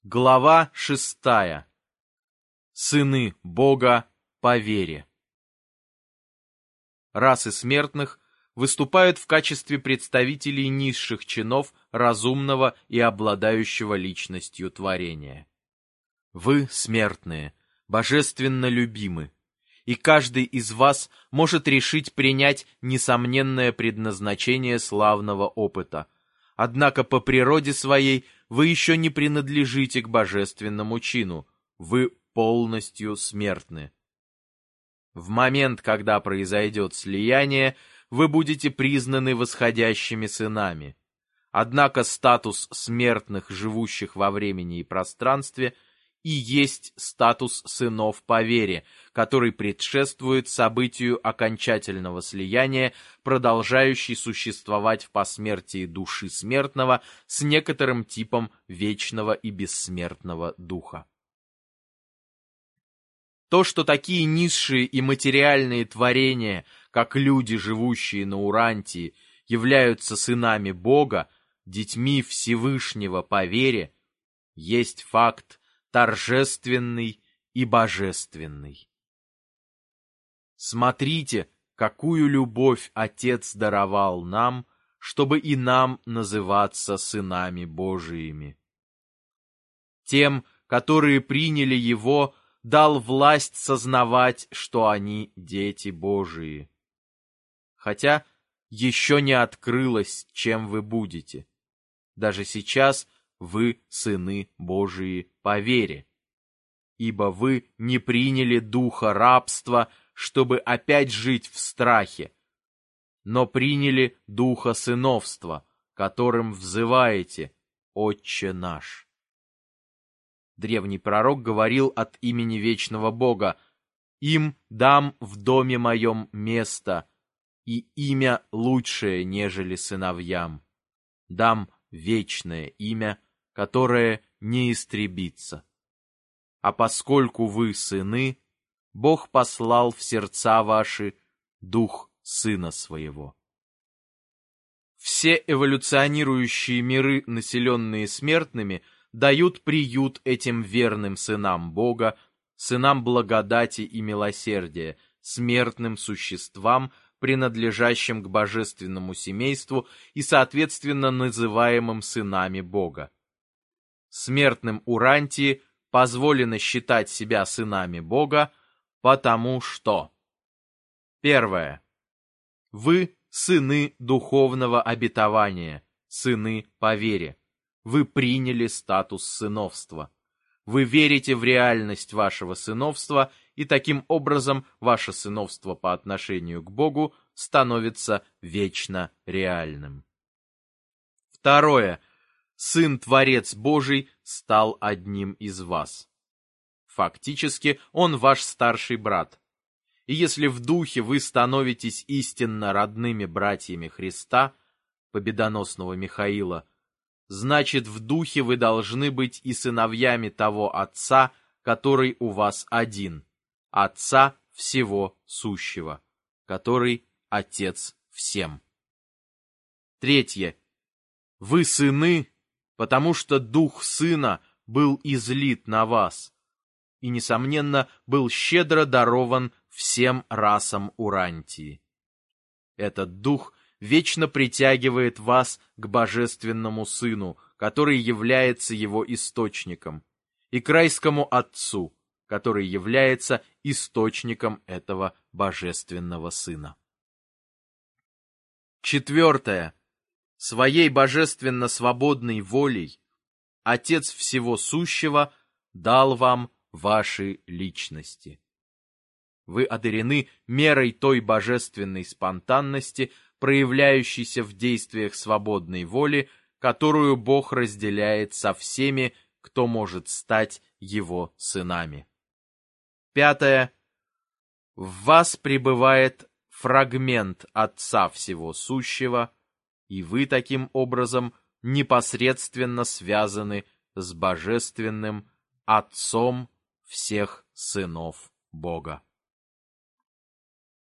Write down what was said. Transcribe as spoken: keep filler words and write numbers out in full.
Глава шестая. Сыны Бога по вере. Расы смертных выступают в качестве представителей низших чинов разумного и обладающего личностью творения. Вы, смертные, божественно любимы, и каждый из вас может решить принять несомненное предназначение славного опыта. Однако по природе своей вы еще не принадлежите к божественному чину, вы полностью смертны. В момент, когда произойдет слияние, вы будете признаны восходящими сынами. Однако статус смертных, живущих во времени и пространстве, и есть статус сынов по вере, который предшествует событию окончательного слияния, продолжающий существовать в посмертии души смертного с некоторым типом вечного и бессмертного духа. То, что такие низшие и материальные творения, как люди, живущие на Урантии, являются сынами Бога, детьми Всевышнего по вере, есть факт торжественный и божественный. Смотрите, какую любовь Отец даровал нам, чтобы и нам называться сынами Божиими. Тем, которые приняли Его, дал власть сознавать, что они дети Божии. Хотя еще не открылось, чем вы будете. Даже сейчас вы сыны Божии по вере. Ибо вы не приняли духа рабства, чтобы опять жить в страхе, но приняли духа сыновства, которым взываете: «Отче наш». Древний пророк говорил от имени вечного Бога: «Им дам в доме моем место, и имя лучшее, нежели сыновьям. Дам вечное имя, которое не истребится». А поскольку вы сыны, Бог послал в сердца ваши дух Сына Своего. Все эволюционирующие миры, населенные смертными, дают приют этим верным сынам Бога, сынам благодати и милосердия, смертным существам, принадлежащим к божественному семейству и, соответственно, называемым сынами Бога. Смертным Урантии позволено считать себя сынами Бога, потому что: Первое. Вы сыны духовного обетования, сыны по вере. Вы приняли статус сыновства. Вы верите в реальность вашего сыновства, и таким образом ваше сыновство по отношению к Богу становится вечно реальным. Второе. Сын-творец Божий стал одним из вас. Фактически, он ваш старший брат. И если в духе вы становитесь истинно родными братьями Христа, победоносного Михаила, значит, в духе вы должны быть и сыновьями того Отца, который у вас один, Отца всего сущего, который Отец всем. Третье. Вы сыны, потому что Дух Сына был излит на вас и, несомненно, был щедро дарован всем расам Урантии. Этот Дух вечно притягивает вас к Божественному Сыну, который является его источником, и к райскому Отцу, который является источником этого Божественного Сына. Четвертое. Своей божественно-свободной волей Отец Всего Сущего дал вам ваши личности. Вы одарены мерой той божественной спонтанности, проявляющейся в действиях свободной воли, которую Бог разделяет со всеми, кто может стать Его сынами. Пятое. В вас пребывает фрагмент Отца Всего Сущего, и вы таким образом непосредственно связаны с Божественным Отцом всех сынов Бога.